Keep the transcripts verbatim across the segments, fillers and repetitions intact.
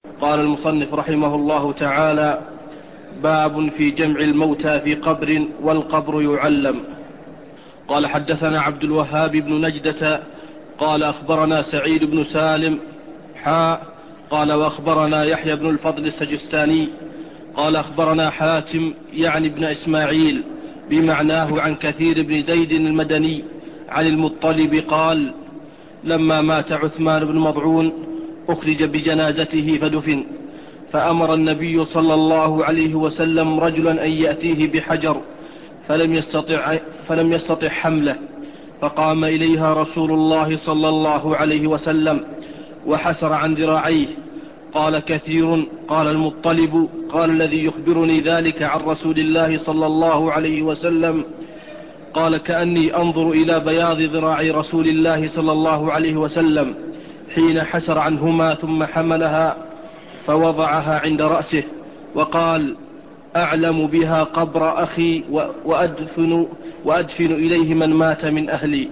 قال المصنف رحمه الله تعالى: باب في جمع الموتى في قبر والقبر يعلم. قال: حدثنا عبد الوهاب بن نجدة قال أخبرنا سعيد بن سالم حاء قال وأخبرنا يحيى بن الفضل السجستاني قال أخبرنا حاتم يعني ابن إسماعيل بمعناه عن كثير بن زيد المدني عن المطلب قال: لما مات عثمان بن مضعون أخرج بجنازته فدفن، فأمر النبي صلى الله عليه وسلم رجلا أن يأتيه بحجر فلم يستطع, فلم يستطع حمله، فقام إليها رسول الله صلى الله عليه وسلم وحسر عن ذراعيه. قال كثير: قال المطلب: قال الذي يخبرني ذلك عن رسول الله صلى الله عليه وسلم، قال: كأني أنظر إلى بياض ذراعي رسول الله صلى الله عليه وسلم حين حسر عنهما ثم حملها فوضعها عند رأسه، وقال: أعلم بها قبر أخي وأدفن, وأدفن إليه من مات من أهلي.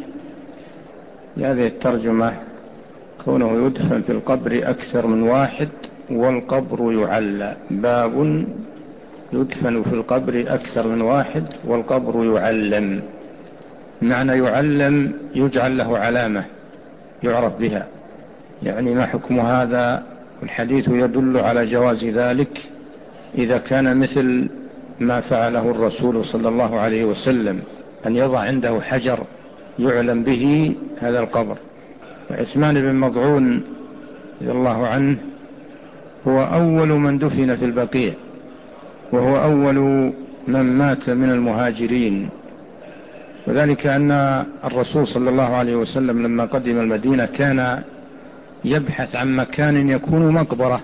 هذه الترجمة كونه يدفن في القبر أكثر من واحد والقبر يعلى. باب يدفن في القبر أكثر من واحد والقبر يعلم. معنى يعلم يجعل له علامة يعرف بها، يعني ما حكم هذا؟ الحديث يدل على جواز ذلك إذا كان مثل ما فعله الرسول صلى الله عليه وسلم، أن يضع عنده حجر يعلم به هذا القبر. عثمان بن مضعون رضي الله عنه هو أول من دفن في البقيع، وهو أول من مات من المهاجرين، وذلك أن الرسول صلى الله عليه وسلم لما قدم المدينة كان يبحث عن مكان يكون مقبرة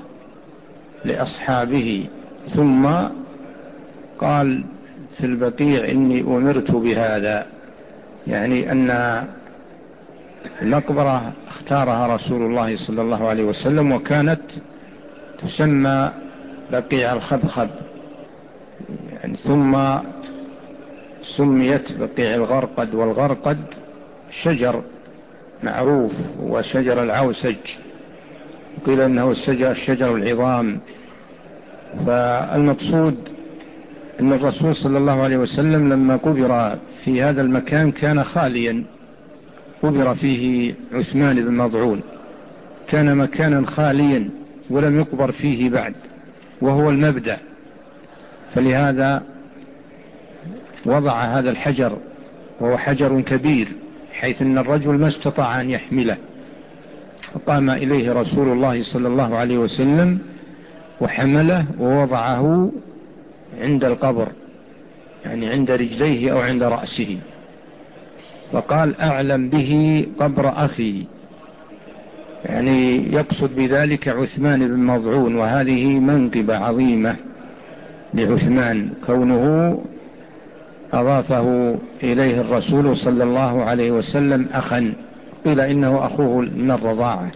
لأصحابه، ثم قال في البقيع: إني أمرت بهذا، يعني أن المقبرة اختارها رسول الله صلى الله عليه وسلم، وكانت تسمى بقيع الخبخب، يعني ثم سميت بقيع الغرقد، والغرقد شجر معروف وشجر العوسج، قيل أنه الشجر, الشجر العظام. فالمقصود أن الرسول صلى الله عليه وسلم لما قبر في هذا المكان كان خاليا، قبر فيه عثمان بن مضعون، كان مكانا خاليا ولم يقبر فيه بعد، وهو المبدأ، فلهذا وضع هذا الحجر، وهو حجر كبير حيث أن الرجل ما استطاع أن يحمله، فقام إليه رسول الله صلى الله عليه وسلم وحمله ووضعه عند القبر، يعني عند رجليه أو عند رأسه، وقال: أعلم به قبر أخي، يعني يقصد بذلك عثمان بن مضعون. وهذه منقبة عظيمة لعثمان، كونه أضافه إليه الرسول صلى الله عليه وسلم أخا، قيل إنه أخوه من الرضاعة،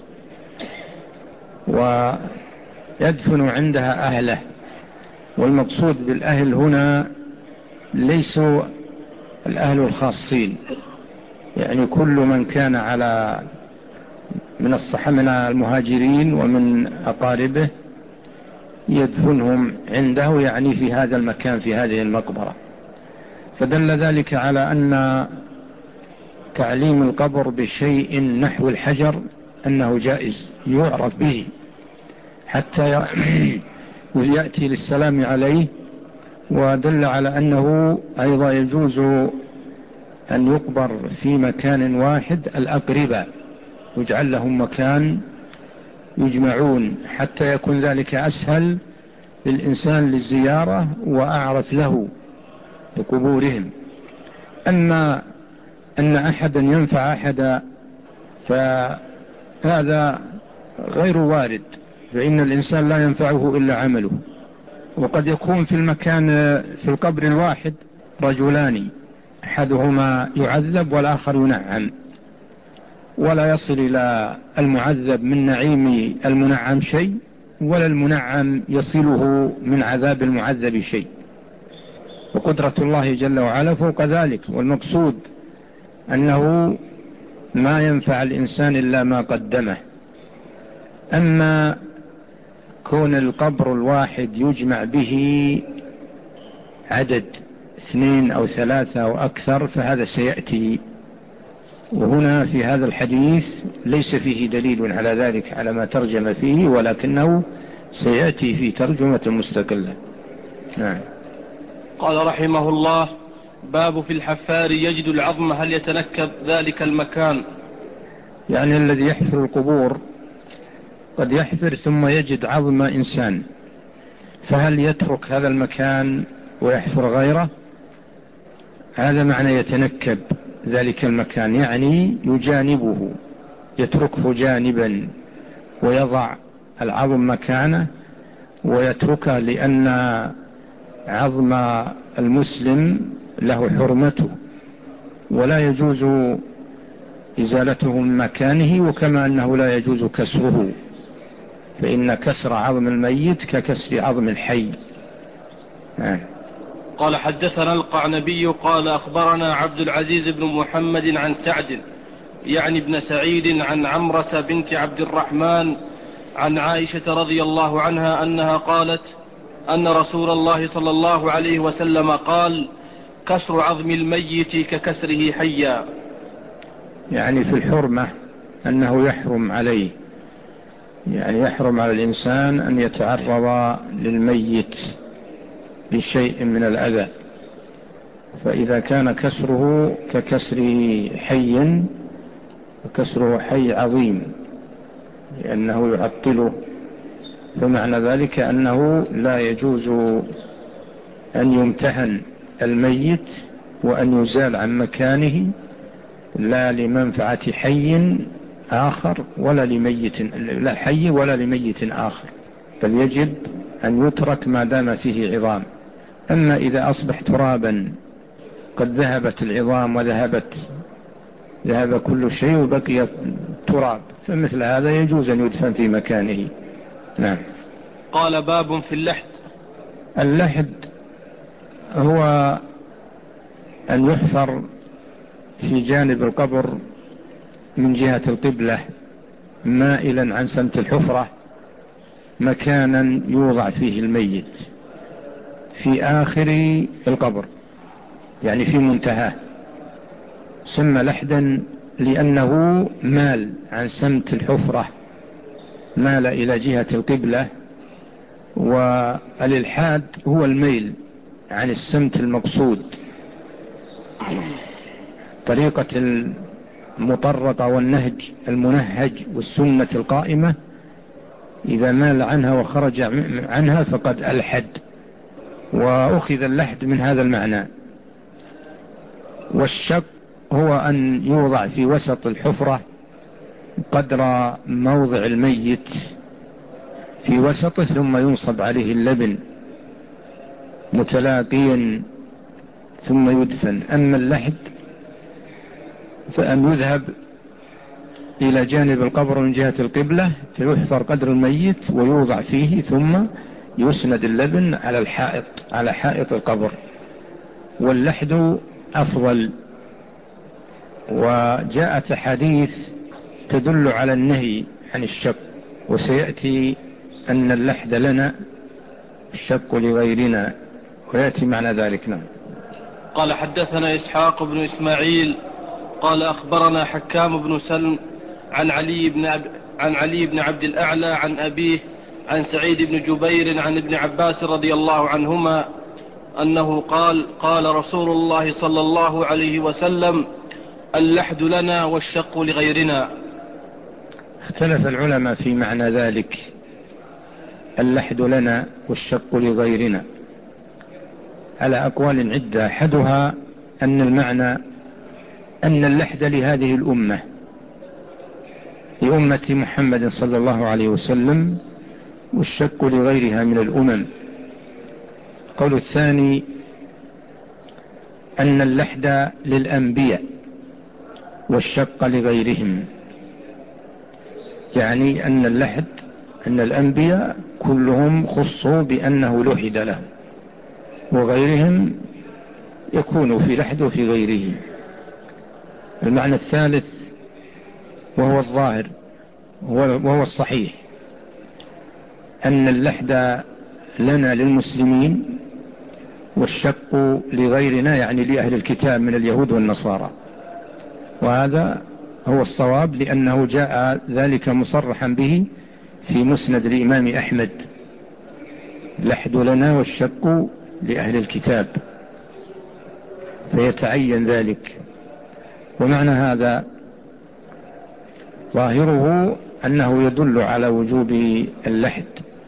ويدفن عندها أهله. والمقصود بالأهل هنا ليسوا الأهل الخاصين، يعني كل من كان على من الصحابة من المهاجرين ومن أقاربه يدفنهم عنده، يعني في هذا المكان في هذه المقبرة. فدل ذلك على أن تعليم القبر بشيء نحو الحجر أنه جائز يعرف به حتى يأتي للسلام عليه، ودل على أنه أيضا يجوز أن يقبر في مكان واحد الأقرباء، يجعل لهم مكان يجمعون حتى يكون ذلك أسهل للإنسان للزيارة وأعرف له لقبورهم. أما أن أحدا ينفع أحدا فهذا غير وارد، فإن الإنسان لا ينفعه إلا عمله. وقد يكون في المكان في القبر الواحد رجلان، أحدهما يعذب والآخر ينعم، ولا يصل إلى المعذب من نعيم المنعم شيء، ولا المنعم يصله من عذاب المعذب شيء، وقدرة الله جل وعلا فوق ذلك. والمقصود أنه ما ينفع الإنسان إلا ما قدمه. أما كون القبر الواحد يجمع به عدد اثنين أو ثلاثة أو أكثر فهذا سيأتي، وهنا في هذا الحديث ليس فيه دليل على ذلك على ما ترجم فيه، ولكنه سيأتي في ترجمة مستقلة. نعم. قال رحمه الله: باب في الحفار يجد العظم هل يتنكب ذلك المكان؟ يعني الذي يحفر القبور قد يحفر ثم يجد عظم إنسان، فهل يترك هذا المكان ويحفر غيره؟ هذا معنى يتنكب ذلك المكان، يعني يجانبه، يتركه جانبا ويضع العظم مكانه ويتركه، لأن عظم المسلم له حرمته ولا يجوز إزالته من مكانه، وكما أنه لا يجوز كسره، فإن كسر عظم الميت ككسر عظم الحي. آه. قال حدثنا القعنبي قال أخبرنا عبد العزيز بن محمد عن سعد يعني ابن سعيد عن عمرة بنت عبد الرحمن عن عائشة رضي الله عنها أنها قالت أن رسول الله صلى الله عليه وسلم قال: كسر عظم الميت ككسره حيا. يعني في الحرمة أنه يحرم عليه، يعني يحرم على الإنسان أن يتعرض للميت بشيء من الأذى، فإذا كان كسره ككسر حي فكسره حي عظيم لأنه يعطله، فمعنى ذلك أنه لا يجوز أن يمتهن الميت وأن يزال عن مكانه، لا لمنفعة حي آخر ولا لميت، لا حي ولا لميت آخر، بل يجب أن يترك ما دام فيه عظام. أما إذا أصبح ترابا قد ذهبت العظام وذهبت ذهب كل شيء وبقي تراب، فمثل هذا يجوز أن يدفن في مكانه. نعم. قال: باب في اللحد. اللحد هو أن يحفر في جانب القبر من جهة القبلة مائلا عن سمت الحفرة مكانا يوضع فيه الميت في آخر القبر، يعني في منتهى، سمى لحدا لأنه مال عن سمت الحفرة، مال إلى جهة القبلة، والإلحاد هو الميل عن السمت المقصود. طريقة المطرقة والنهج المنهج والسنة القائمة إذا مال عنها وخرج عنها فقد ألحد، وأخذ اللحد من هذا المعنى. والشق هو أن يوضع في وسط الحفرة قدر موضع الميت في وسطه ثم ينصب عليه اللبن متلاقيا ثم يدفن. أما اللحد فأن يذهب إلى جانب القبر من جهة القبلة فيحفر قدر الميت ويوضع فيه ثم يسند اللبن على الحائط على حائط القبر، واللحد أفضل. وجاءت حديث تدل على النهي عن الشق، وسيأتي أن اللحد لنا الشق لغيرنا، ويأتي معنى ذلك. نعم. قال حدثنا إسحاق بن إسماعيل قال أخبرنا حكام بن سلم عن علي بن, أب... عن علي بن عبد الأعلى عن أبيه عن سعيد بن جبير عن ابن عباس رضي الله عنهما أنه قال: قال رسول الله صلى الله عليه وسلم: اللحد لنا والشق لغيرنا. اختلف العلماء في معنى ذلك، اللحد لنا والشق لغيرنا، على أقوال عدة. أحدها أن المعنى أن اللحد لهذه الأمة، لأمة محمد صلى الله عليه وسلم، والشق لغيرها من الأمم. قول الثاني أن اللحد للأنبياء والشق لغيرهم، يعني أن اللحد أن الأنبياء كلهم خصوا بأنه لحد لهم، وغيرهم يكون في لحد وفي غيره. المعنى الثالث وهو الظاهر وهو الصحيح أن اللحد لنا للمسلمين والشق لغيرنا، يعني لأهل الكتاب من اليهود والنصارى، وهذا هو الصواب لأنه جاء ذلك مصرحا به في مسند الإمام أحمد: لحد لنا والشق لأهل الكتاب، فيتعين ذلك. ومعنى هذا ظاهره أنه يدل على وجوب اللحد،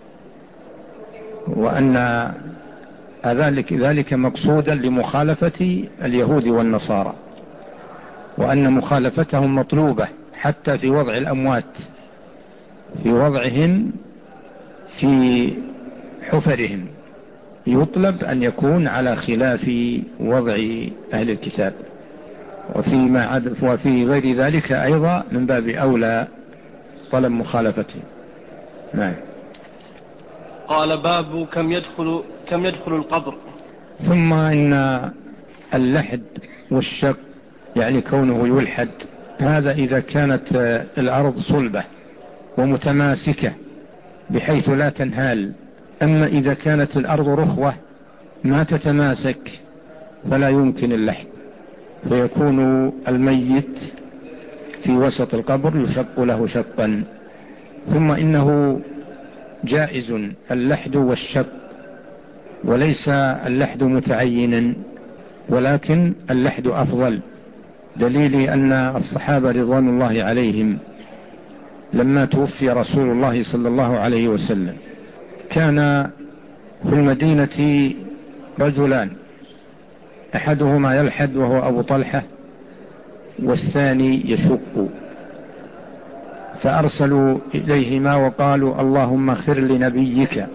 وأن ذلك, ذلك مقصودا لمخالفة اليهود والنصارى، وأن مخالفتهم مطلوبة حتى في وضع الأموات، في وضعهم في حفرهم يطلب أن يكون على خلاف وضع أهل الكتاب، وفيما عد وفي غير ذلك أيضا من باب أولى طلب مخالفته. نعم. قال: باب كم يدخل كم يدخل القبر. ثم إن اللحد والشق يعني كونه يلحد، هذا إذا كانت الأرض صلبة ومتماسكة بحيث لا تنهال. أما إذا كانت الأرض رخوة ما تتماسك فلا يمكن اللحد، فيكون الميت في وسط القبر يشق له شقا. ثم إنه جائز اللحد والشق، وليس اللحد متعينا، ولكن اللحد أفضل، دليل أن الصحابة رضوان الله عليهم لما توفي رسول الله صلى الله عليه وسلم كان في المدينة رجلان، أحدهما يلحد وهو أبو طلحة، والثاني يشق، فأرسلوا إليهما وقالوا: اللهم اغفر لنبيك.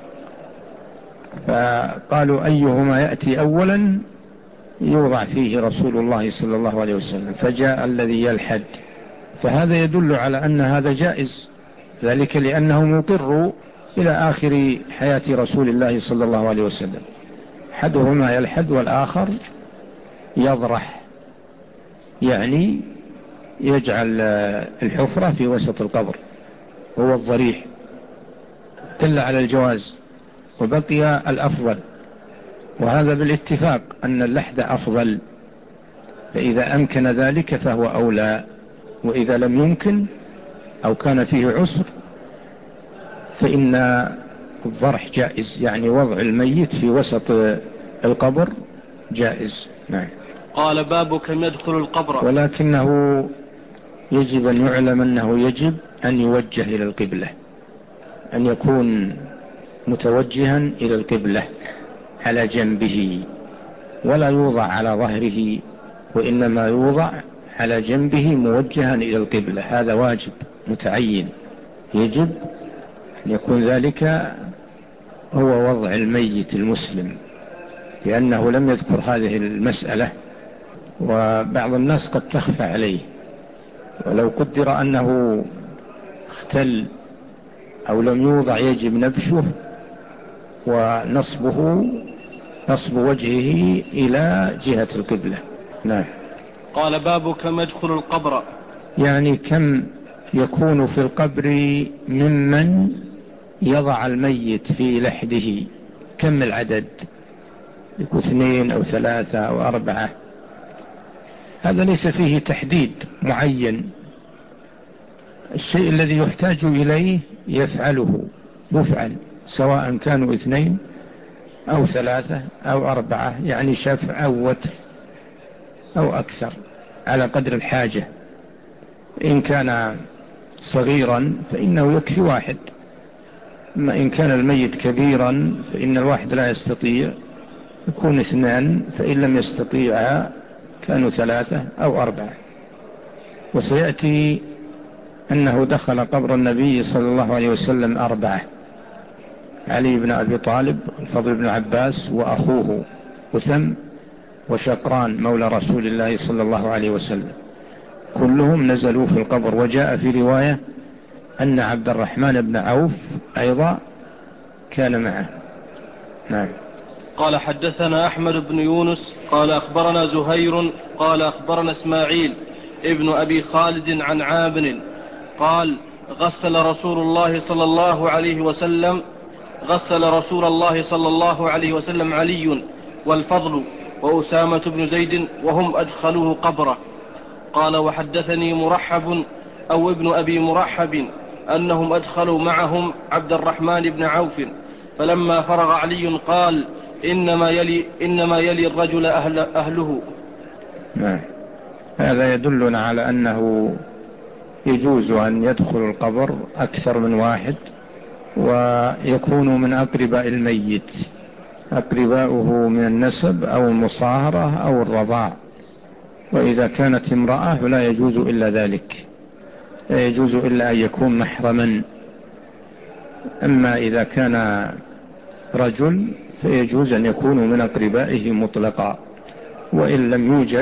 فقالوا: أيهما يأتي أولا يوضع فيه رسول الله صلى الله عليه وسلم، فجاء الذي يلحد. فهذا يدل على أن هذا جائز، ذلك لأنه مقر إلى آخر حياة رسول الله صلى الله عليه وسلم، أحدهما يلحد والآخر يضرح، يعني يجعل الحفرة في وسط القبر، هو الضريح، دل على الجواز. وبقي الأفضل، وهذا بالاتفاق أن اللحد أفضل، فإذا أمكن ذلك فهو أولى، وإذا لم يمكن أو كان فيه عسر فإن الضرح جائز، يعني وضع الميت في وسط القبر جائز. نعم. قال: باب كم يدخل القبر. ولكنه يجب أن يعلم أنه يجب أن يوجه إلى القبلة، أن يكون متوجها إلى القبلة على جنبه، ولا يوضع على ظهره، وإنما يوضع على جنبه موجها إلى القبلة. هذا واجب متعين، يجب أن يكون ذلك هو وضع الميت المسلم، لأنه لم يذكر هذه المسألة، وبعض الناس قد تخفى عليه. ولو قدر أنه اختل أو لم يوضع يجب نبشه ونصبه نصب وجهه إلى جهة القبلة. نعم. قال: باب كم يدخل القبر. يعني كم يكون في القبر ممن يضع الميت في لحده، كم العدد، يكون اثنين أو ثلاثة أو أربعة، هذا ليس فيه تحديد معين. الشيء الذي يحتاج إليه يفعله يفعل، سواء كانوا اثنين أو ثلاثة أو أربعة، يعني شفع أو وتر أو أكثر على قدر الحاجة. إن كان صغيرا فإنه يكفي واحد، أما إن كان الميت كبيرا فإن الواحد لا يستطيع، يكون اثنان، فإن لم يستطيع كانوا ثلاثة أو أربعة. وسيأتي أنه دخل قبر النبي صلى الله عليه وسلم أربعة: علي بن أبي طالب، الفضل بن عباس، وأخوه وثم، وشقران مولى رسول الله صلى الله عليه وسلم، كلهم نزلوا في القبر. وجاء في رواية أن عبد الرحمن بن عوف أيضا كان معه. نعم. قال: حدثنا أحمد بن يونس قال أخبرنا زهير قال أخبرنا إسماعيل ابن أبي خالد عن عامر قال: غسل رسول الله صلى الله عليه وسلم غسل رسول الله صلى الله عليه وسلم علي والفضل وأسامة بن زيد وهم أدخلوه قبره. قال وحدثني مرحب أو ابن أبي مرحب أنهم أدخلوا معهم عبد الرحمن بن عوف، فلما فرغ علي قال إنما يلي, إنما يلي الرجل أهل أهله. نعم. هذا يدلنا على أنه يجوز أن يدخل القبر أكثر من واحد ويكون من أقرباء الميت، أقرباؤه من النسب أو المصاهرة أو الرضاع، وإذا كانت امرأة فلا يجوز إلا ذلك، لا يجوز إلا أن يكون محرما. أما إذا كان رجل فيجوز أن يكون من أقربائه مطلقا، وإن لم يوجد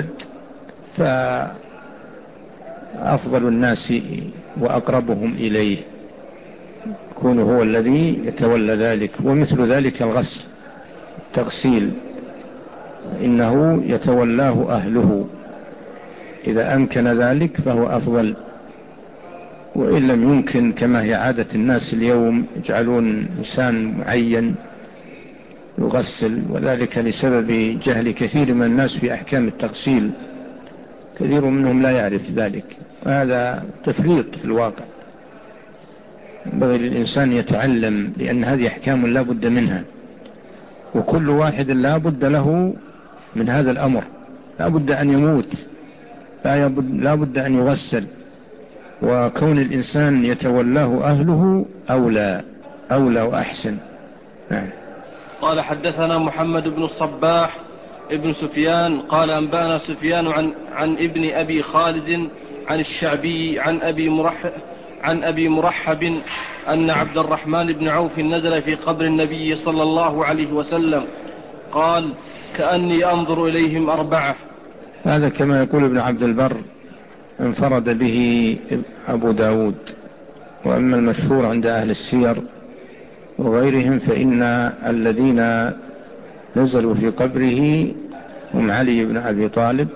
فأفضل الناس وأقربهم إليه يكون هو الذي يتولى ذلك. ومثل ذلك الغسل التغسيل إنه يتولاه أهله، إذا أمكن ذلك فهو أفضل، وإن لم يمكن كما هي عادة الناس اليوم يجعلون إنسان معين يغسل، وذلك لسبب جهل كثير من الناس في أحكام التغسيل، كثير منهم لا يعرف ذلك، وهذا تفريط في الواقع. ينبغي للإنسان يتعلم، لأن هذه أحكام لا بد منها، وكل واحد لا بد له من هذا الأمر، لا بد أن يموت، لا بد أن يغسل، وكون الإنسان يتولاه أهله أولى أولى وأحسن. نعم. قال حدثنا محمد بن الصباح ابن سفيان قال أنبانا سفيان عن, عن ابن أبي خالد عن الشعبي عن أبي مرحب عن أبي مرحب أن عبد الرحمن بن عوف نزل في قبر النبي صلى الله عليه وسلم قال كأني أنظر إليهم أربعة. هذا كما يقول ابن عبد البر انفرد به أبو داود، وأما المشهور عند أهل السير وغيرهم فإن الذين نزلوا في قبره هم علي بن أبي طالب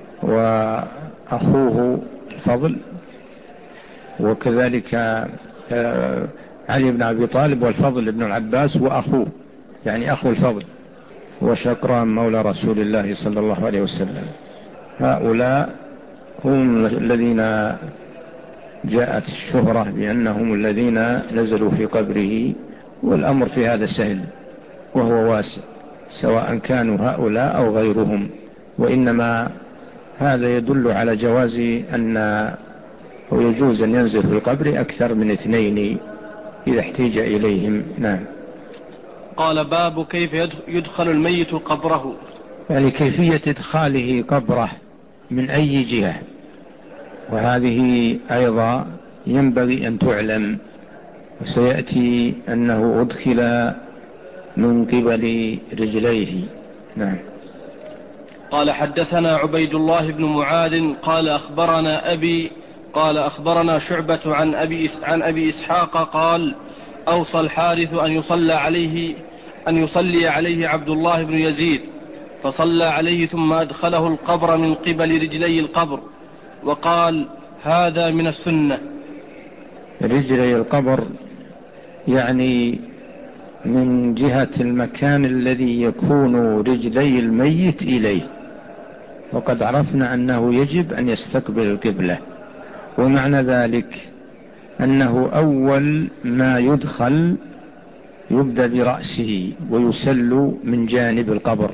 وأخوه الفضل، وكذلك علي بن أبي طالب والفضل بن العباس وأخوه، يعني أخو الفضل وشقران مولى رسول الله صلى الله عليه وسلم. هؤلاء هم الذين جاءت الشهرة بأنهم الذين نزلوا في قبره، والأمر في هذا سهل وهو واسع، سواء كانوا هؤلاء أو غيرهم، وإنما هذا يدل على جواز أن ويجوز أن ينزل في القبر أكثر من اثنين إذا احتاج إليهم. نعم. قال باب كيف يدخل الميت قبره، يعني كيفية إدخاله قبره من أي جهة، وهذه أيضا ينبغي أن تعلم، وسيأتي أنه أدخل من قبل رجليه. نعم. قال حدثنا عبيد الله بن معاذ قال أخبرنا أبي قال أخبرنا شعبة عن أبي, عن أبي إسحاق قال أوصى الحارث أن يصلى عليه أن يصلي عليه عبد الله بن يزيد، فصلى عليه ثم أدخله القبر من قبل رجلي القبر، وقال هذا من السنة. رجلي القبر يعني من جهة المكان الذي يكون رجلي الميت إليه، وقد عرفنا أنه يجب أن يستقبل القبلة، ومعنى ذلك أنه أول ما يدخل يبدأ برأسه ويسل من جانب القبر،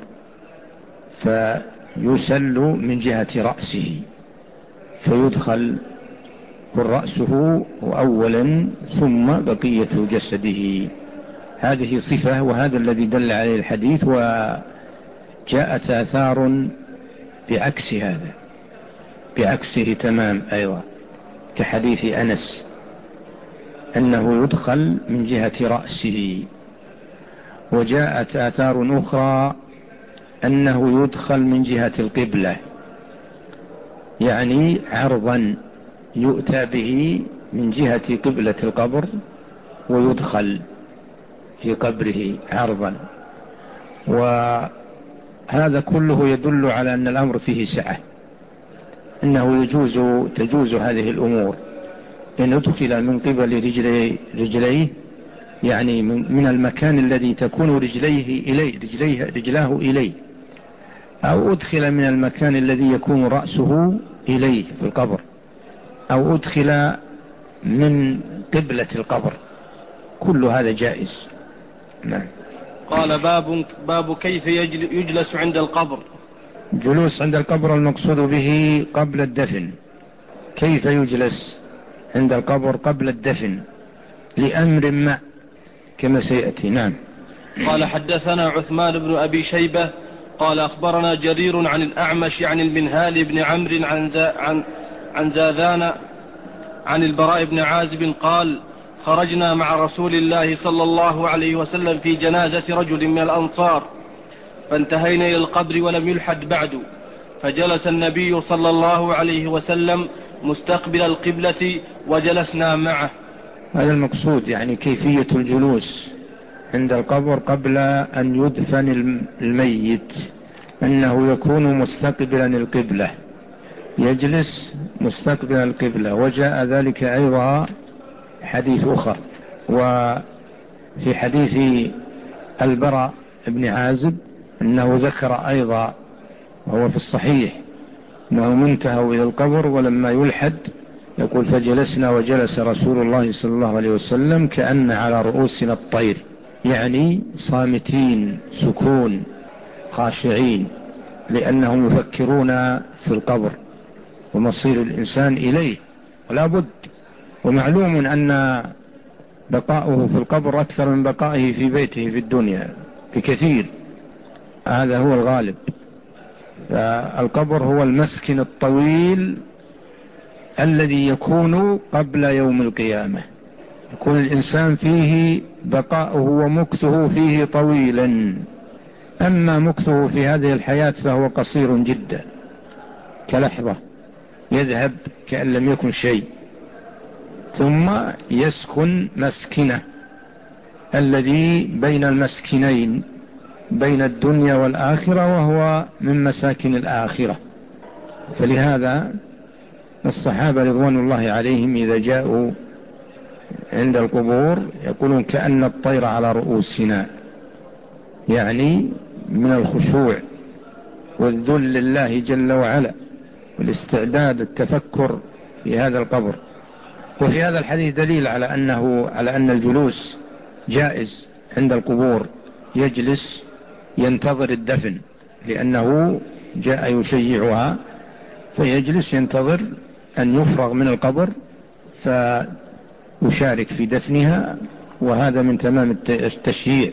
فيسل من جهة رأسه فيدخل رأسه أولا ثم بقية جسده. هذه صفة، وهذا الذي دل عليه الحديث، وجاءت آثار بعكس هذا بعكسه تمام أيضا، كحديث أنس أنه يدخل من جهة رأسه، وجاءت آثار أخرى أنه يدخل من جهة القبلة، يعني عرضا يؤتى به من جهة قبلة القبر ويدخل في قبره عرضا. وهذا كله يدل على أن الأمر فيه سعة، أنه يجوز تجوز هذه الأمور، إن أدخل من قبل رجلي رجليه يعني من المكان الذي تكون رجليه إليه رجليه رجلاه إليه، أو أدخل من المكان الذي يكون رأسه إليه في القبر، أو أدخل من قبلة القبر، كل هذا جائز. نعم. قال باب, باب كيف يجلس عند القبر. جلوس عند القبر المقصود به قبل الدفن. كيف يجلس عند القبر قبل الدفن لأمر ما كما سيأتي. نعم. قال حدثنا عثمان بن أبي شيبة قال أخبرنا جرير عن الأعمش عن المنهال بن عمرو عن, زا عن, عن زاذان عن البراء بن عازب قال خرجنا مع رسول الله صلى الله عليه وسلم في جنازة رجل من الأنصار، فانتهينا إلى القبر ولم يلحد بعد، فجلس النبي صلى الله عليه وسلم مستقبل القبلة وجلسنا معه. هذا المقصود، يعني كيفية الجلوس عند القبر قبل أن يدفن الميت، أنه يكون مستقبلا القبلة، يجلس مستقبلا القبلة. وجاء ذلك أيضا حديث أخر، وفي حديث البراء بن عازب أنه ذكر أيضا وهو في الصحيح أنه منتهوا إلى القبر ولما يلحد يقول فجلسنا وجلس رسول الله صلى الله عليه وسلم كأن على رؤوسنا الطير، يعني صامتين سكون خاشعين، لأنهم يفكرون في القبر ومصير الإنسان إليه ولا بد. ومعلوم أن بقاؤه في القبر أكثر من بقائه في بيته في الدنيا بكثير، هذا هو الغالب. فالقبر هو المسكن الطويل الذي يكون قبل يوم القيامة، يكون الإنسان فيه بقاؤه ومكثه فيه طويلا. أما مكثه في هذه الحياة فهو قصير جدا، كلحظة يذهب كأن لم يكن شيء، ثم يسكن مسكنه الذي بين المسكنين بين الدنيا والآخرة، وهو من مساكن الآخرة. فلهذا الصحابة رضوان الله عليهم إذا جاءوا عند القبور يقولون كأن الطير على رؤوسنا، يعني من الخشوع والذل لله جل وعلا والاستعداد التفكر في هذا القبر. وفي هذا الحديث دليل على أنه على أن الجلوس جائز عند القبور، يجلس ينتظر الدفن لأنه جاء يشيعها، فيجلس ينتظر أن يفرغ من القبر فيشارك في دفنها، وهذا من تمام التشييع.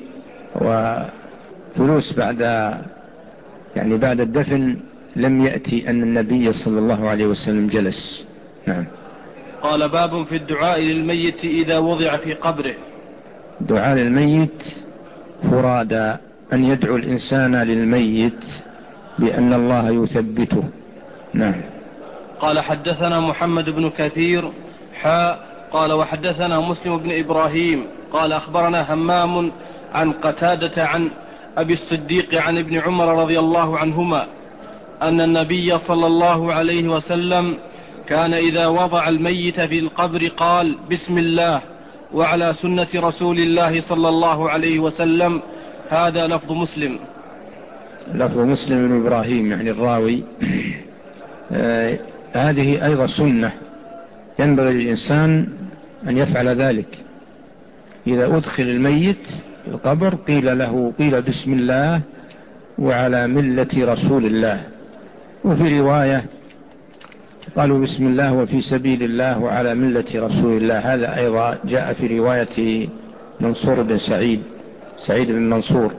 وجلوس بعد يعني بعد الدفن لم يأتي أن النبي صلى الله عليه وسلم جلس. نعم. قال باب في الدعاء للميت إذا وضع في قبره. دعاء للميت فرادا، أن يدعو الإنسان للميت بأن الله يثبته. نعم. قال حدثنا محمد بن كثير حاء قال وحدثنا مسلم بن إبراهيم قال أخبرنا همام عن قتادة عن أبي الصديق عن ابن عمر رضي الله عنهما أن النبي صلى الله عليه وسلم كان إذا وضع الميت في القبر قال بسم الله وعلى سنة رسول الله صلى الله عليه وسلم. هذا لفظ مسلم. لفظ مسلم بن إبراهيم يعني الراوي. آه هذه أيضا سنة ينبغي للإنسان أن يفعل ذلك. إذا أدخل الميت في القبر قيل له قيل بسم الله وعلى ملة رسول الله، وفي رواية قالوا بسم الله وفي سبيل الله وعلى ملة رسول الله. هذا أيضا جاء في رواية منصور بن سعيد سعيد بن منصور،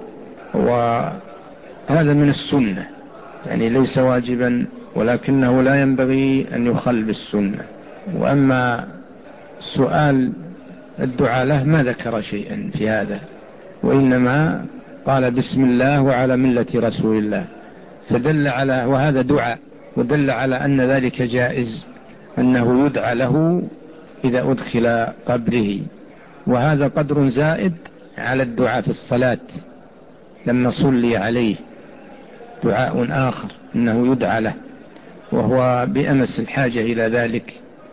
وهذا من السنة يعني ليس واجبا، ولكنه لا ينبغي أن يخل بالسنة. وأما سؤال الدعاء له ما ذكر شيئا في هذا، وإنما قال بسم الله وعلى ملة رسول الله، فدل على وهذا دعاء، ودل على أن ذلك جائز، أنه يدعى له إذا أدخل قبره. وهذا قدر زائد على الدعاء في الصلاة لما صلي عليه، دعاء آخر أنه يدعى له، وهو بأمس الحاجة إلى ذلك.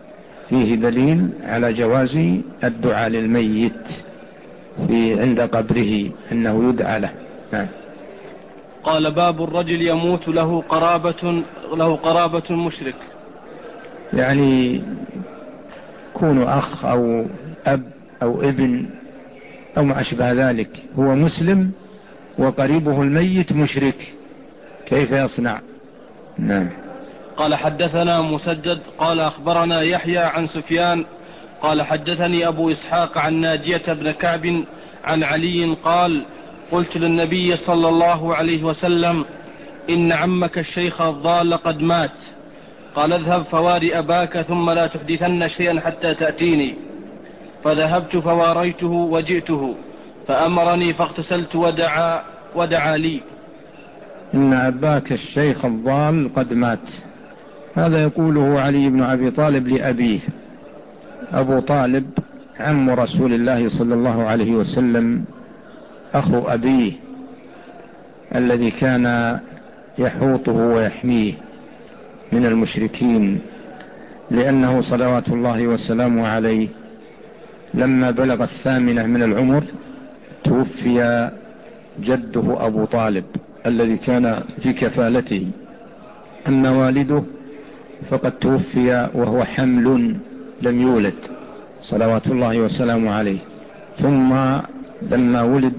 فيه دليل على جواز الدعاء للميت في عند قبره أنه يدعى له. نعم. قال باب الرجل يموت له قرابة له قرابة مشرك. يعني يكون أخ أو أب أو ابن أو ما أشبه ذلك، هو مسلم وقريبه الميت مشرك، كيف يصنع؟ نعم. قال حدثنا مسدد قال أخبرنا يحيى عن سفيان قال حدثني أبو إسحاق عن ناجية بن كعب عن علي قال قلت للنبي صلى الله عليه وسلم إن عمك الشيخ الضال قد مات، قال اذهب فواري أباك ثم لا تحدثن شيئا حتى تأتيني، فذهبت فواريته وجئته فأمرني فاغتسلت ودعا, ودعا لي. إن أباك الشيخ الضال قد مات، هذا يقوله علي بن أبي طالب لأبيه. أبو طالب عم رسول الله صلى الله عليه وسلم، أخو أبيه الذي كان يحوطه ويحميه من المشركين، لأنه صلوات الله وسلامه عليه لما بلغ الثامنة من العمر توفي جده أبو طالب الذي كان في كفالته. أما والده فقد توفي وهو حمل لم يولد صلوات الله وسلامه عليه، ثم لما ولد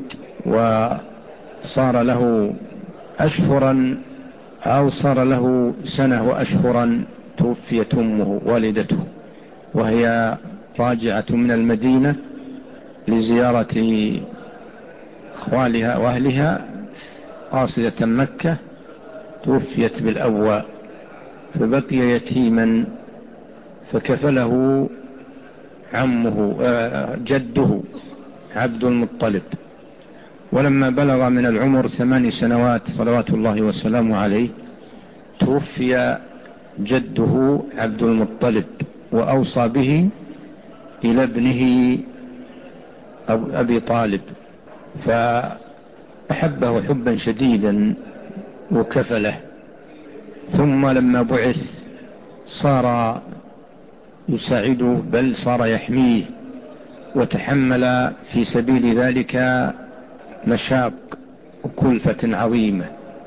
وصار له أشهرا أو صار له سنة وأشهرا توفيت أمه والدته، وهي راجعة من المدينة لزيارة أخوالها وأهلها قاصدة مكة، توفيت بالأبواء فبقي يتيما، فكفله عمه جده عبد المطلب. ولما بلغ من العمر ثمان سنوات صلوات الله وسلامه عليه توفي جده عبد المطلب، وأوصى به إلى ابنه أبي طالب، فأحبه حبا شديدا وكفله. ثم لما بعث صار يساعده بل صار يحميه، وتحمل في سبيل ذلك مشاق وكلفة عظيمة،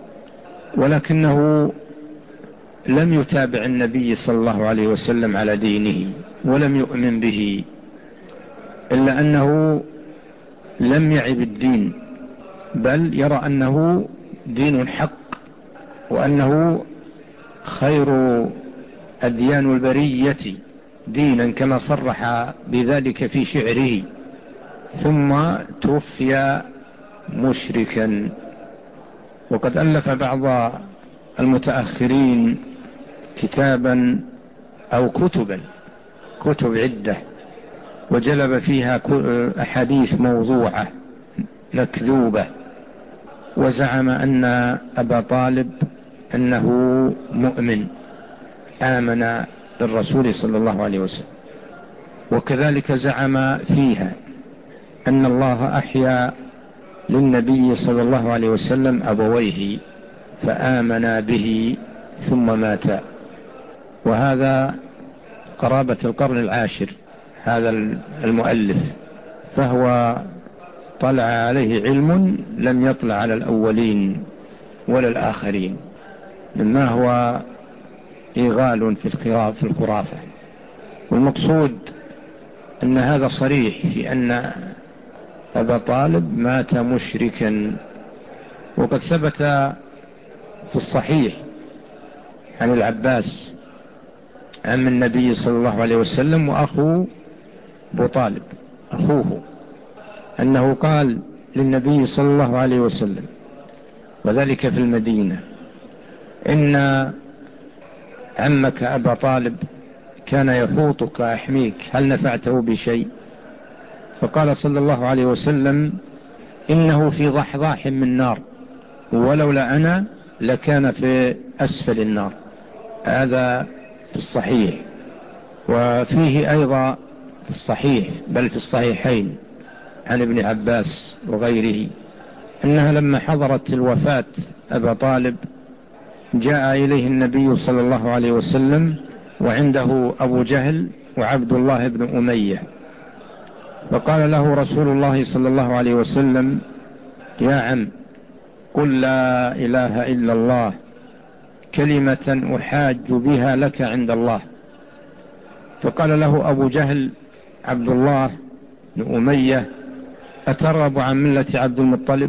ولكنه لم يتابع النبي صلى الله عليه وسلم على دينه ولم يؤمن به، إلا أنه لم يعب الدين، بل يرى أنه دين حق وأنه خير أديان البرية دينا كما صرح بذلك في شعره. ثم توفي مشركا. وقد ألف بعض المتأخرين كتابا أو كتبا كتب عدة وجلب فيها أحاديث موضوعة مكذوبة، وزعم أن أبا طالب أنه مؤمن آمن بالرسول صلى الله عليه وسلم، وكذلك زعم فيها أن الله أحيا للنبي صلى الله عليه وسلم أبويه فآمنا به ثم ماتا. وهذا قرابة القرن العاشر هذا المؤلف، فهو طلع عليه علم لم يطلع على الأولين ولا الآخرين، مما هو إيغال في الخرافة. والمقصود أن هذا صريح في أن أبا طالب مات مشركا. وقد ثبت في الصحيح عن العباس عم النبي صلى الله عليه وسلم وأخو أبو طالب أخوه أنه قال للنبي صلى الله عليه وسلم وذلك في المدينة: إن عمك أبا طالب كان يحوطك يحميك، هل نفعته بشيء؟ فقال صلى الله عليه وسلم: إنه في ضحضاح من نار، ولولا أنا لكان في أسفل النار. هذا في الصحيح. وفيه أيضا في الصحيح بل في الصحيحين عن ابن عباس وغيره أنها لما حضرت الوفاة أبا طالب جاء إليه النبي صلى الله عليه وسلم وعنده أبو جهل وعبد الله بن أمية. فقال له رسول الله صلى الله عليه وسلم: يا عم، قل لا إله إلا الله كلمة أحاج بها لك عند الله. فقال له أبو جهل عبد الله بن أمية: أترغب عن ملة عبد المطلب؟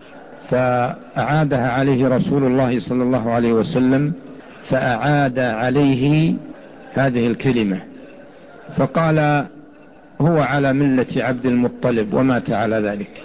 فأعادها عليه رسول الله صلى الله عليه وسلم، فأعاد عليه هذه الكلمة، فقال: هو على ملة عبد المطلب، ومات على ذلك.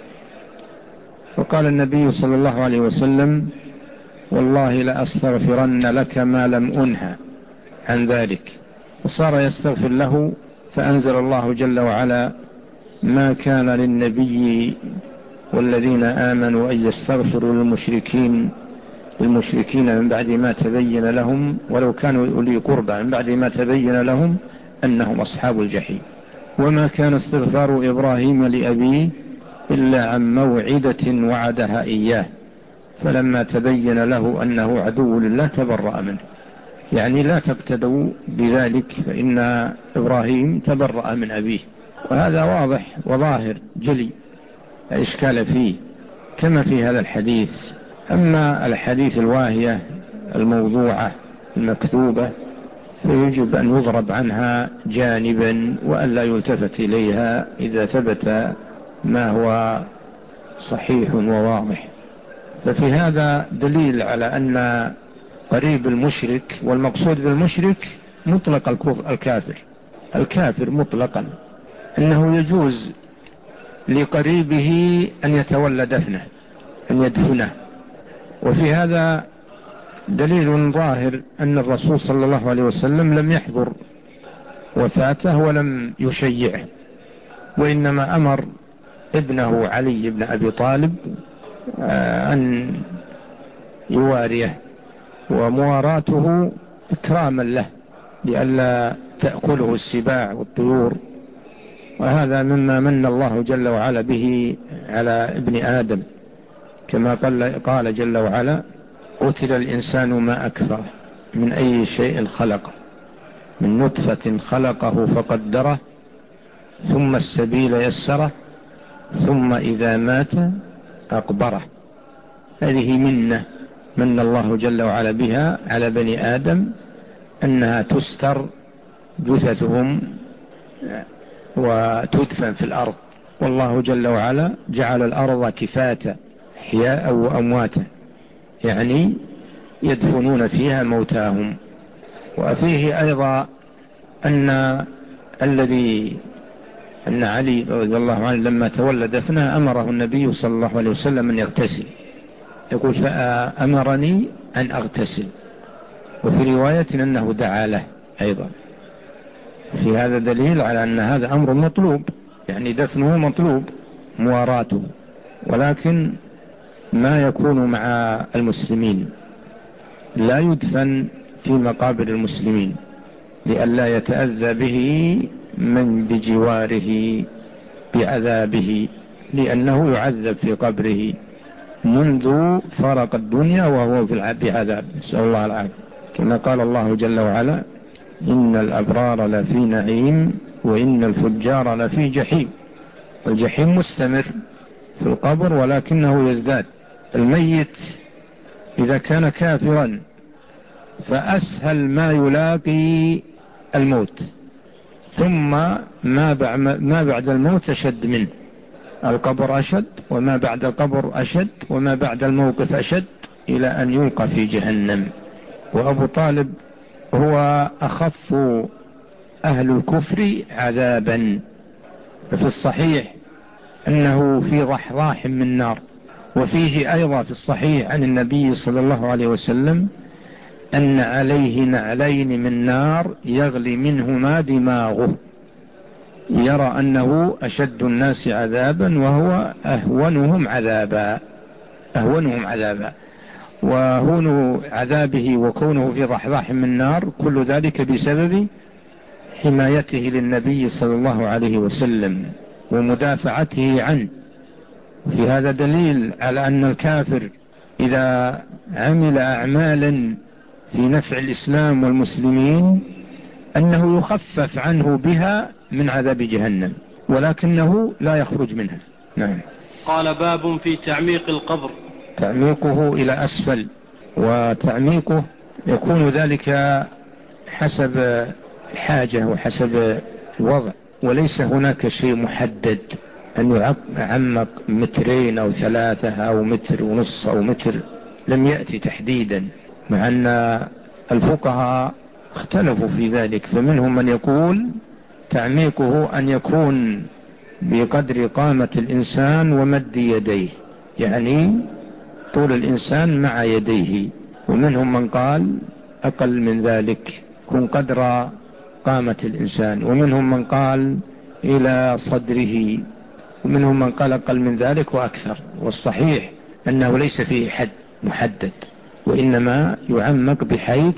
فقال النبي صلى الله عليه وسلم: والله لأستغفرن لك ما لم أنهى عن ذلك. وصار يستغفر له، فأنزل الله جل وعلا: ما كان للنبي والذين آمنوا أن يستغفروا للمشركين المشركين من بعد ما تبين لهم، ولو كانوا أولي قربى، من بعد ما تبين لهم أنهم أصحاب الجحيم. وما كان استغفار إبراهيم لأبيه إلا عن موعدة وعدها إياه، فلما تبين له أنه عدو لله تبرأ منه. يعني لا تقتدوا بذلك، فإن إبراهيم تبرأ من أبيه، وهذا واضح وظاهر جلي، لا إشكال فيه، كما في هذا الحديث. أما الحديث الواهية الموضوعة المكتوبة فيجب أن يضرب عنها جانبا، وأن لا يلتفت إليها إذا ثبت ما هو صحيح وواضح. ففي هذا دليل على أن قريب المشرك، والمقصود بالمشرك مطلق الكافر، الكافر مطلقا، أنه يجوز لقريبه أن يتولى دفنه، أن يدفنه. وفي هذا دليل ظاهر أن الرسول صلى الله عليه وسلم لم يحضر وفاته ولم يشيعه، وإنما أمر ابنه علي بن أبي طالب أن يواريه، ومواراته إكراما له لئلا تأكله السباع والطيور. وهذا مما من الله جل وعلا به على ابن آدم، كما قال, قال جل وعلا: قتل الإنسان ما أكفره من أي شيء خلقه، من نطفة خلقه فقدره، ثم السبيل يسره، ثم إذا مات أقبره. هذه منة من الله جل وعلا بها على بني آدم، أنها تستر جثثهم وتدفن في الأرض. والله جل وعلا جعل الأرض كفاتا أحياء وأمواتا، يعني يدفنون فيها موتاهم. وفيه أيضا أن الذي أن علي رضي الله عنه لما تولى دفنه أمره النبي صلى الله عليه وسلم أن يغتسل، يقول: فأمرني أن أغتسل. وفي رواية أنه دعا له أيضا. في هذا دليل على أن هذا أمر مطلوب، يعني دفنه مطلوب، مواراته، ولكن ما يكون مع المسلمين لا يدفن في مقابر المسلمين، لئلا يتأذى به من بجواره بعذابه، لأنه يعذب في قبره منذ فرق الدنيا وهو في العذاب، نسأل الله العافية. كما قال الله جل وعلا: إن الأبرار لفي نعيم وإن الفجار لفي جحيم. الجحيم مستمر في القبر ولكنه يزداد. الميت إذا كان كافرا فأسهل ما يلاقي الموت، ثم ما بعد الموت أشد منه. القبر أشد، وما بعد القبر أشد، وما بعد الموقف أشد، إلى أن يلقى في جهنم. وأبو طالب هو أخف أهل الكفر عذابا. ففي الصحيح أنه في ضحضاح من نار. وفيه أيضا في الصحيح عن النبي صلى الله عليه وسلم أن عليه نعلين من نار يغلي منهما دماغه، يرى أنه أشد الناس عذابا وهو أهونهم عذابا أهونهم عذابا وهون عذابه وكونه في ضحضاح من نار، كل ذلك بسبب حمايته للنبي صلى الله عليه وسلم ومدافعته عنه. في هذا دليل على أن الكافر إذا عمل أعمالا في نفع الإسلام والمسلمين أنه يخفف عنه بها من عذاب جهنم، ولكنه لا يخرج منها. نعم. قال باب في تعميق القبر. تعميقه إلى أسفل، وتعميقه يكون ذلك حسب الحاجة وحسب الوضع، وليس هناك شيء محدد أن يعمق مترين أو ثلاثة أو متر ونص أو متر، لم يأتي تحديدا، مع أن الفقهاء اختلفوا في ذلك. فمنهم من يقول تعميقه أن يكون بقدر قامة الإنسان ومد يديه، يعني طول الإنسان مع يديه. ومنهم من قال أقل من ذلك، يكون قدر قامة الإنسان. ومنهم من قال إلى صدره. ومنهم من قال أقل من ذلك وأكثر. والصحيح أنه ليس فيه حد محدد، وإنما يعمق بحيث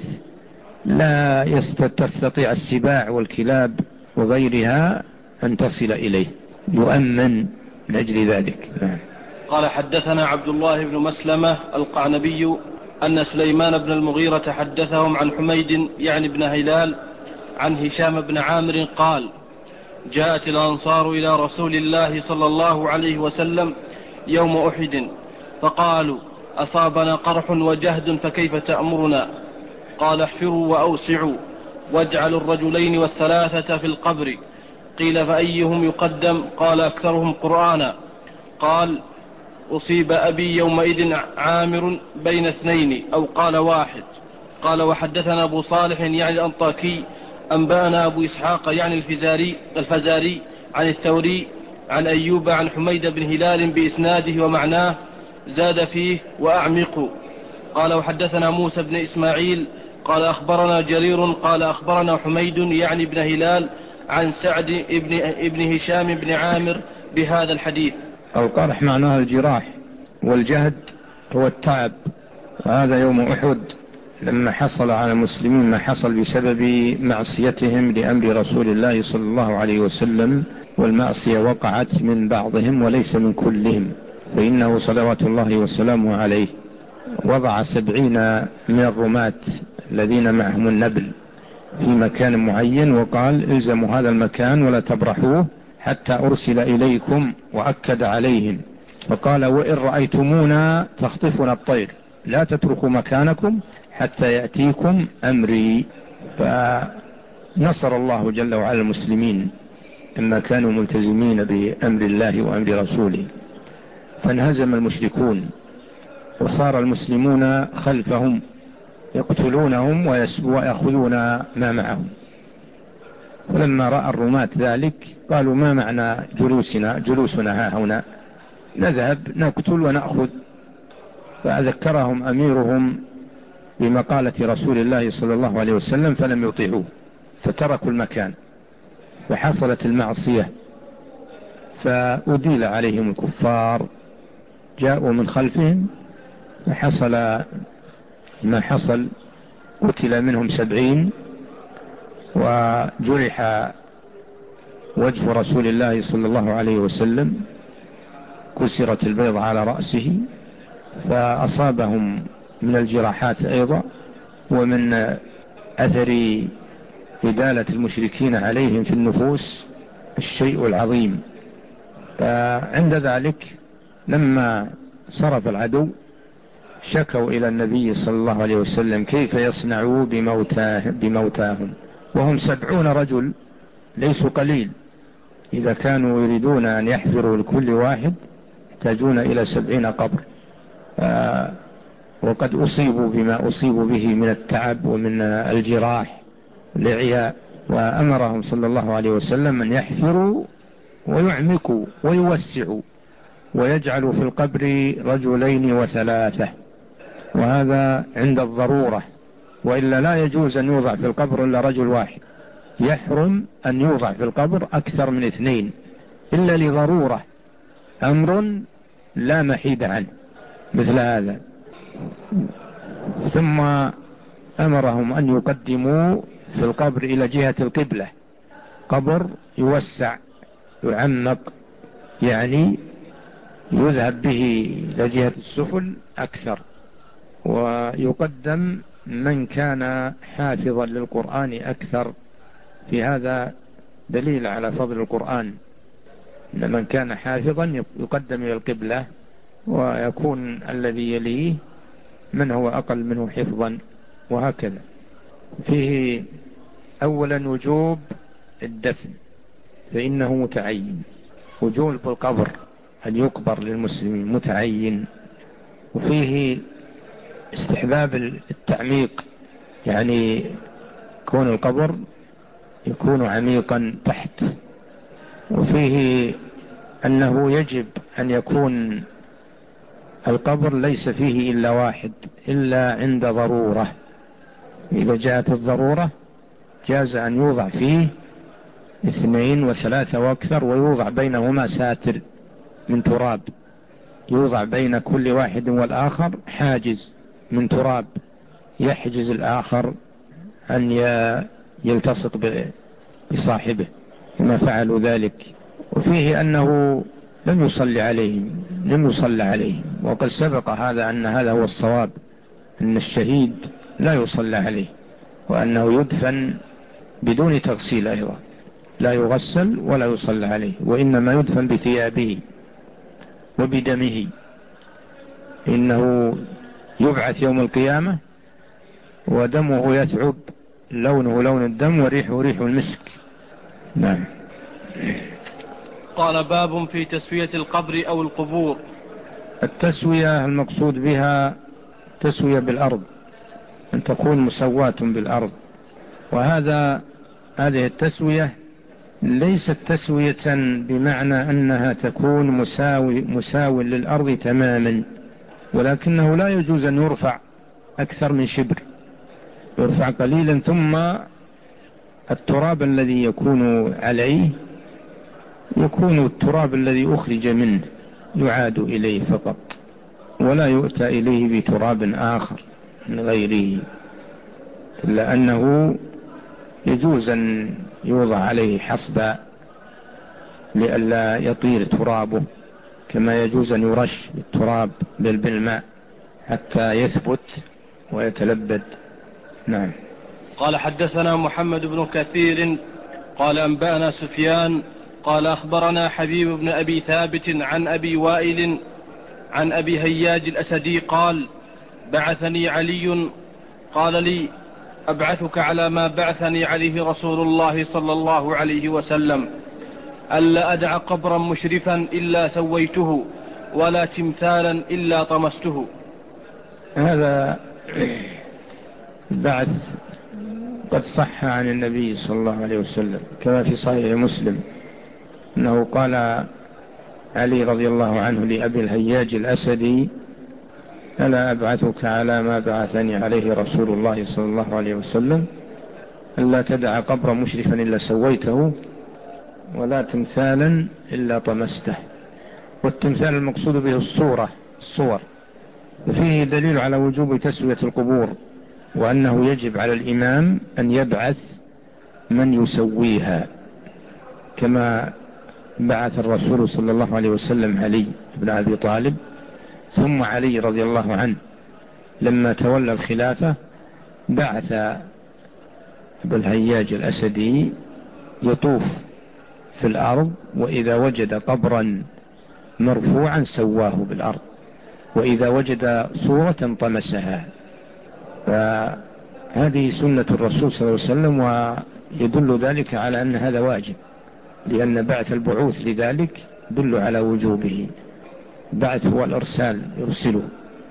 لا تستطيع السباع والكلاب وغيرها أن تصل إليه، يؤمن من أجل ذلك. قال حدثنا عبد الله بن مسلمة القعنبي أن سليمان بن المغيرة حدثهم عن حميد يعني بن هلال عن هشام بن عامر قال: جاءت الأنصار إلى رسول الله صلى الله عليه وسلم يوم أحد فقالوا: أصابنا قرح وجهد فكيف تأمرنا؟ قال: احفروا وأوسعوا واجعلوا الرجلين والثلاثة في القبر. قيل: فأيهم يقدم؟ قال: أكثرهم قرآنا. قال: أصيب أبي يومئذ عامر بين اثنين أو قال واحد. قال: وحدثنا أبو صالح يعني الأنطاكي أنبأنا أبو إسحاق يعني الفزاري, الفزاري عن الثوري عن أيوب عن حميد بن هلال بإسناده ومعناه، زاد فيه: وأعمقوا. قال: وحدثنا موسى بن إسماعيل قال أخبرنا جرير قال أخبرنا حميد يعني بن هلال عن سعد ابن, ابن هشام بن عامر بهذا الحديث. القرح معناه الجراح، والجهد هو التعب. وهذا يوم أحد لما حصل على المسلمين ما حصل بسبب معصيتهم لأمر رسول الله صلى الله عليه وسلم، والمعصية وقعت من بعضهم وليس من كلهم، فإنه صلوات الله وسلامه عليه وضع سبعين من الرماة الذين معهم النبل في مكان معين، وقال: الزموا هذا المكان ولا تبرحوه حتى أرسل إليكم، وأكد عليهم وقال: وإن رأيتمونا تخطفنا الطير لا تتركوا مكانكم حتى يأتيكم أمري. فنصر الله جل وعلا المسلمين لما كانوا ملتزمين بأمر الله وأمر رسوله، فانهزم المشركون وصار المسلمون خلفهم يقتلونهم ويأخذون ما معهم. ولما رأى الرماة ذلك قالوا: ما معنى جلوسنا جلوسنا ها هنا، نذهب نقتل ونأخذ. فأذكرهم أميرهم بمقالة رسول الله صلى الله عليه وسلم فلم يطيعوه، فتركوا المكان، وحصلت المعصية، فأديل عليهم الكفار، جاءوا من خلفهم وحصل ما حصل، قتل منهم سبعين، وجرح وجه رسول الله صلى الله عليه وسلم، كسرت البيض على رأسه، فأصابهم من الجراحات أيضا ومن أثر إدالة المشركين عليهم في النفوس الشيء العظيم. فعند ذلك لما صرف العدو شكوا إلى النبي صلى الله عليه وسلم كيف يصنعوا بموتاه بموتاهم، وهم سبعون رجل ليسوا قليل. إذا كانوا يريدون أن يحفروا لكل واحد يحتاجون إلى سبعين قبر، آه وقد أصيبوا بما أصيبوا به من التعب ومن الجراح الإعياء. وأمرهم صلى الله عليه وسلم أن يحفروا ويعمقوا ويوسعوا ويجعلوا في القبر رجلين وثلاثة، وهذا عند الضرورة، وإلا لا يجوز أن يوضع في القبر إلا رجل واحد، يحرم أن يوضع في القبر أكثر من اثنين إلا لضرورة، أمر لا محيد عنه مثل هذا. ثم أمرهم أن يقدموا في القبر إلى جهة القبلة، قبر يوسع يعمق، يعني يذهب به إلى جهة السفل أكثر. ويقدم من كان حافظا للقرآن أكثر في هذا دليل على فضل القرآن، إن من كان حافظا يقدم إلى القبلة، ويكون الذي يليه من هو أقل منه حفظا، وهكذا. فيه أولا وجوب الدفن، فإنه متعين، وجوب القبر أن يقبر للمسلمين متعين. وفيه استحباب التعميق، يعني كون القبر يكون عميقا تحت. وفيه أنه يجب أن يكون القبر ليس فيه إلا واحد إلا عند ضرورة، إذا جاءت الضرورة جاز أن يوضع فيه اثنين وثلاثة وأكثر، ويوضع بينهما ساتر من تراب، يوضع بين كل واحد والآخر حاجز من تراب يحجز الآخر أن يلتصق بصاحبه، كما فعلوا ذلك. وفيه أنه لم يصلي عليهم لم يصلى عليهم وقد سبق هذا أن هذا هو الصواب، أن الشهيد لا يصلى عليه، وأنه يدفن بدون تغسيل أيضا، لا يغسل ولا يصلى عليه، وإنما يدفن بثيابه وبدمه، إنه يبعث يوم القيامة ودمه يثعب، لونه لون الدم وريحه ريح المسك. نعم. قال باب في تسوية القبر أو القبور. التسوية المقصود بها تسوية بالأرض، أن تكون مسواة بالأرض، وهذا هذه التسوية ليست تسوية بمعنى أنها تكون مساوي مساوي للأرض تماما، ولكنه لا يجوز أن يرفع أكثر من شبر، يرفع قليلا، ثم التراب الذي يكون عليه يكون التراب الذي أخرج منه يعاد إليه فقط، ولا يؤتى إليه بتراب آخر من غيره، إلا أنه يجوز أن يوضع عليه حصبا لئلا يطير ترابه، كما يجوز أن يرش بالتراب بالماء حتى يثبت ويتلبد. نعم. قال حدثنا محمد بن كثير قال أنبأنا سفيان قال أخبرنا حبيب بن أبي ثابت عن أبي وائل عن أبي هياج الأسدي قال بعثني علي قال لي أبعثك على ما بعثني عليه رسول الله صلى الله عليه وسلم، ألا أدع قبرا مشرفا إلا سويته ولا تمثالا إلا طمسته. هذا بعث قد صح عن النبي صلى الله عليه وسلم، كما في صحيح مسلم أنه قال علي رضي الله عنه لأبي الهياج الأسدي ألا أبعثك على ما بعثني عليه رسول الله صلى الله عليه وسلم، ألا تدع قبرا مشرفا إلا سويته ولا تمثالا إلا طمسته. والتمثال المقصود به الصورة الصور. وفيه دليل على وجوب تسوية القبور، وأنه يجب على الإمام أن يبعث من يسويها، كما بعث الرسول صلى الله عليه وسلم علي بن أبي طالب، ثم علي رضي الله عنه لما تولى الخلافة بعث أبو الهياج الأسدي يطوف في الأرض، وإذا وجد قبرا مرفوعا سواه بالأرض، وإذا وجد صورة طمسها. فهذه سنة الرسول صلى الله عليه وسلم، ويدل ذلك على أن هذا واجب، لأن بعث البعوث لذلك يدل على وجوبه. بعث هو الإرسال، يرسله.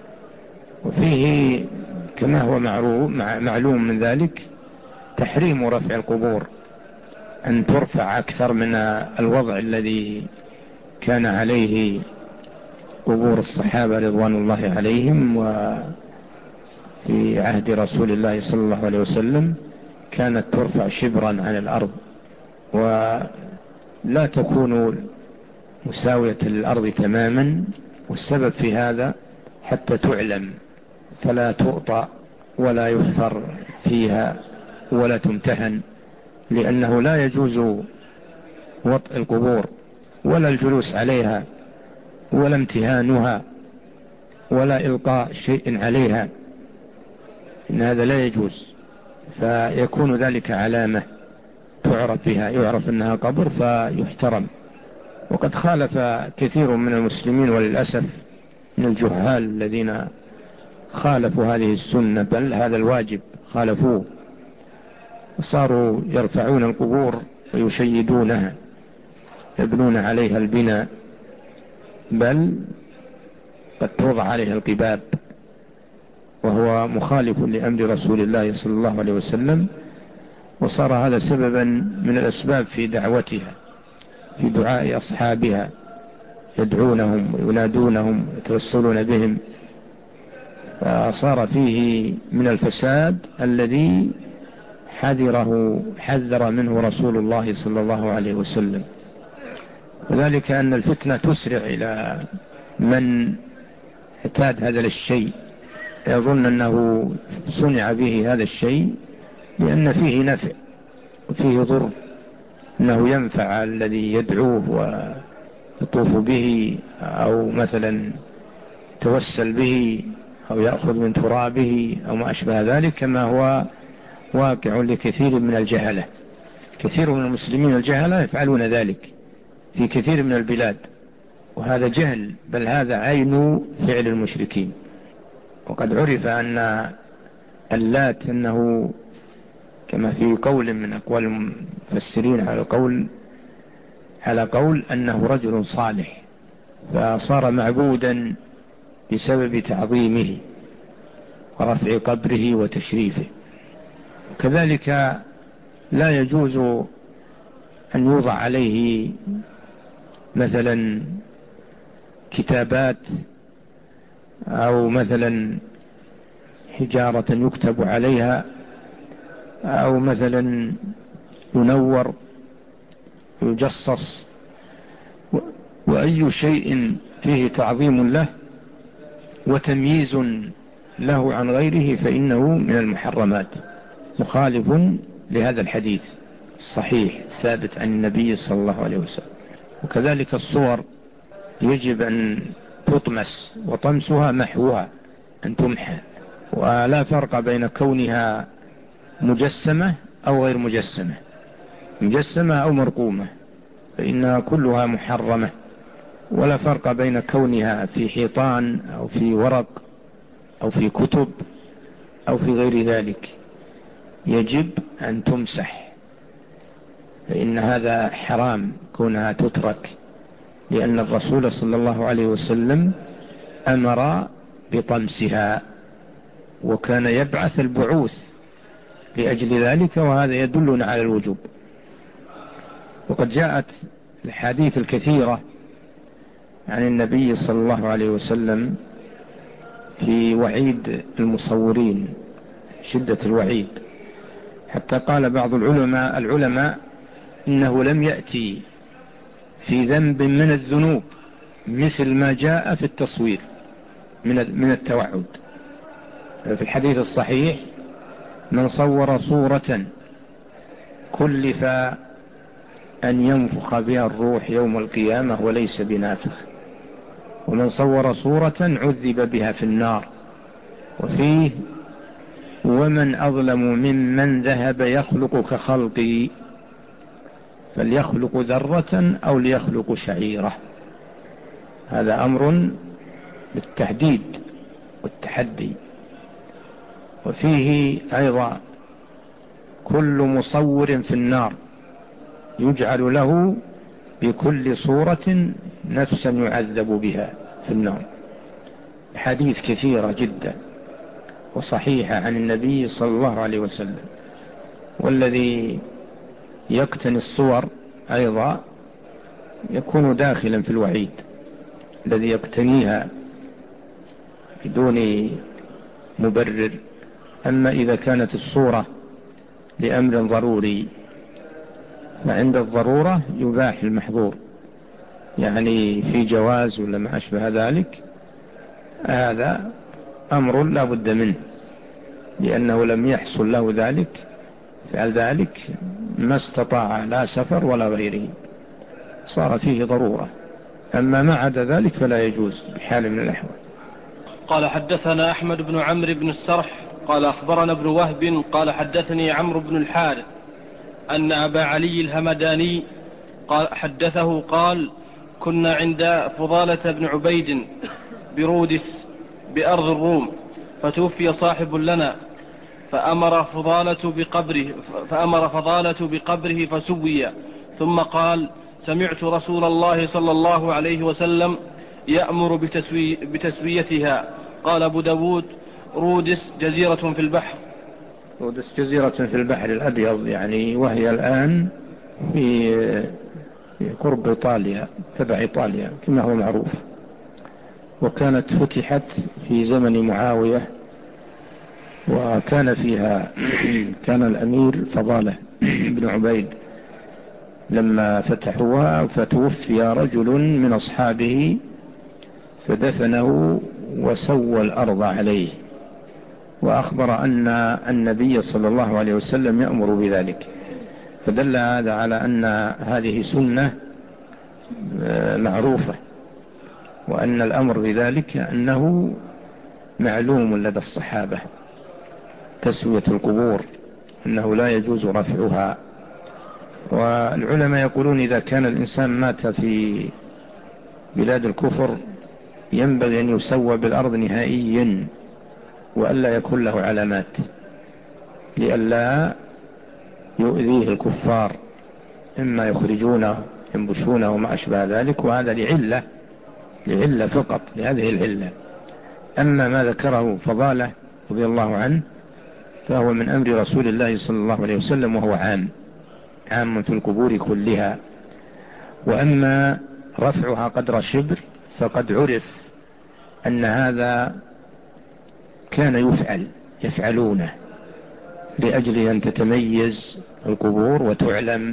وفيه كما هو معلوم من ذلك تحريم رفع القبور، أن ترفع أكثر من الوضع الذي كان عليه قبور الصحابة رضوان الله عليهم. وفي عهد رسول الله صلى الله عليه وسلم كانت ترفع شبرا عن الأرض، ولا تكون مساوية للأرض تماما، والسبب في هذا حتى تعلم فلا تؤطى ولا يحفر فيها ولا تمتهن، لأنه لا يجوز وطء القبور ولا الجلوس عليها ولا امتهانها ولا إلقاء شيء عليها، إن هذا لا يجوز، فيكون ذلك علامة تعرف بها، يعرف أنها قبر فيحترم. وقد خالف كثير من المسلمين وللأسف من الجهال الذين خالفوا هذه السنة، بل هذا الواجب خالفوه، وصاروا يرفعون القبور ويشيدونها، يبنون عليها البناء، بل قد توضع عليها القباب، وهو مخالف لأمر رسول الله صلى الله عليه وسلم. وصار هذا سببا من الأسباب في دعوتها، في دعاء أصحابها، يدعونهم وينادونهم ويتوسلون بهم، فصار فيه من الفساد الذي حذره حذر منه رسول الله صلى الله عليه وسلم. وذلك أن الفتنة تسرع إلى من اعتاد هذا الشيء، يظن أنه صنع به هذا الشيء لأن فيه نفع وفيه ضر، أنه ينفع الذي يدعوه ويطوف به، أو مثلا توسل به، أو يأخذ من ترابه، أو ما أشبه ذلك، كما هو واقع لكثير من الجهلة. كثير من المسلمين الجهلة يفعلون ذلك في كثير من البلاد، وهذا جهل، بل هذا عين فعل المشركين. وقد عرف أن اللات أنه كما في قول من أقوال المفسرين على قول على قول أنه رجل صالح، فصار معبودا بسبب تعظيمه ورفع قبره وتشريفه. كذلك لا يجوز أن يوضع عليه مثلا كتابات، أو مثلا حجارة يكتب عليها، أو مثلا ينور يجصص، وأي شيء فيه تعظيم له وتمييز له عن غيره فإنه من المحرمات، مخالف لهذا الحديث الصحيح الثابت عن النبي صلى الله عليه وسلم. وكذلك الصور يجب أن تطمس، وطمسها محوها، أن تمحى، ولا فرق بين كونها مجسمة أو غير مجسمة، مجسمة أو مرقومة، فإنها كلها محرمة. ولا فرق بين كونها في حيطان أو في ورق أو في كتب أو في غير ذلك، يجب أن تمسح، فإن هذا حرام كونها تترك، لأن الرسول صلى الله عليه وسلم أمر بطمسها، وكان يبعث البعوث لأجل ذلك، وهذا يدلنا على الوجوب. وقد جاءت الحديث الكثيرة عن النبي صلى الله عليه وسلم في وعيد المصورين، شدة الوعيد، حتى قال بعض العلماء العلماء إنه لم يأتي في ذنب من الذنوب مثل ما جاء في التصوير من من التوعد. في الحديث الصحيح: من صور صورة كلف أن ينفخ بها الروح يوم القيامة وليس بنافخ، ومن صور صورة عذب بها في النار. وفيه: ومن أظلم ممن ذهب يخلق كخلقي، فليخلق ذرة أو ليخلق شعيرة. هذا أمر بالتحديد والتحدي. وفيه أيضا: كل مصور في النار يجعل له بكل صورة نفسا يعذب بها في النار. حديث كثيرة جدا وصحيحة عن النبي صلى الله عليه وسلم. والذي يقتني الصور أيضا يكون داخلا في الوعيد، الذي يقتنيها بدون مبرر. أما إذا كانت الصورة لأمر ضروري، فعند الضرورة يباح المحظور، يعني في جواز ولا ما أشبه ذلك، هذا أمر لا بد منه، لأنه لم يحصل له ذلك، فعل ذلك ما استطاع لا سفر ولا غيره، صار فيه ضرورة. أما ما عدا ذلك فلا يجوز بحال من الأحوال. قال: حدثنا أحمد بن عمرو بن السرح قال أخبرنا ابن وهب قال حدثني عمرو بن الحارث أن أبا علي الهمداني قال حدثه قال كنا عند فضالة بن عبيد برودس بأرض الروم، فتوفي صاحب لنا، فأمر فضالة بقبره, فأمر فضالة بقبره فسوي، ثم قال سمعت رسول الله صلى الله عليه وسلم يأمر بتسوي بتسويتها. قال أبو داود رودس جزيرة في البحر. رودس جزيرة في البحر الأبيض، يعني وهي الآن في قرب إيطاليا، تبع إيطاليا كما هو معروف، وكانت فتحت في زمن معاوية، وكان فيها كان الأمير فضالة بن عبيد لما فتحوها، فتوفي رجل من أصحابه فدفنه وسوى الأرض عليه، وأخبر أن النبي صلى الله عليه وسلم يأمر بذلك، فدل هذا على أن هذه سنة معروفة، وأن الأمر بذلك أنه معلوم لدى الصحابة، تسوية القبور أنه لا يجوز رفعها. والعلماء يقولون إذا كان الإنسان مات في بلاد الكفر ينبغي أن يسوى بالأرض نهائيا، وألا يكون له علامات، لئلا يؤذيه الكفار، إما يخرجونه ينبشونه وما أشبه ذلك، وهذا لعلة لعلة فقط، لهذه العلة. أما ما ذكره فضالة رضي الله عنه فهو من أمر رسول الله صلى الله عليه وسلم، وهو عام عام في القبور كلها. وأما رفعها قدر شبر فقد عرف أن هذا كان يفعل يفعلونه لأجل أن تتميز القبور وتعلم،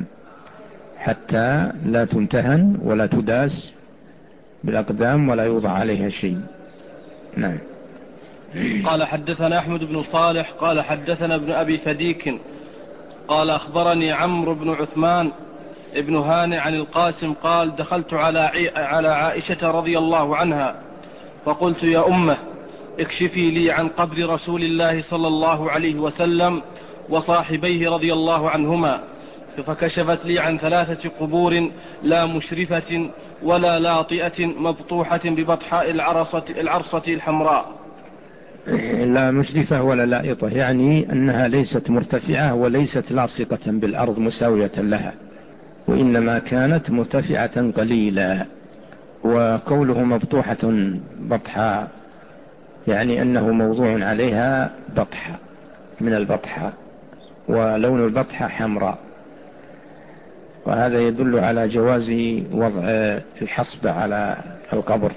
حتى لا تمتهن ولا تداس بالأقدام ولا يوضع عليها شيء. نعم. قال حدثنا أحمد بن صالح قال حدثنا ابن أبي فديك قال أخبرني عمرو بن عثمان ابن هانئ عن القاسم قال دخلت على على عائشة رضي الله عنها فقلت يا أمه اكشفي لي عن قبر رسول الله صلى الله عليه وسلم وصاحبيه رضي الله عنهما، فكشفت لي عن ثلاثة قبور لا مشرفة ولا لاطئة مبطوحة ببطحاء العرصة, العرصة الحمراء. لا مشرفة ولا لائطة، يعني أنها ليست مرتفعة وليست لاصقة بالأرض مساوية لها، وإنما كانت مرتفعة قليلا. وقوله مبطوحة بطحاء يعني أنه موضوع عليها بطحة من البطحة، ولون البطحة حمراء، وهذا يدل على جواز وضع الحصبة على القبر.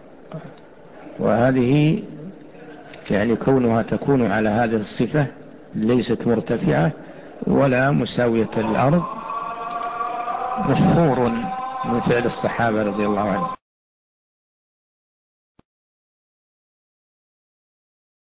وهذه يعني كونها تكون على هذه الصفة ليست مرتفعة ولا مساوية للأرض مشهور من فعل الصحابة رضي الله عنهم.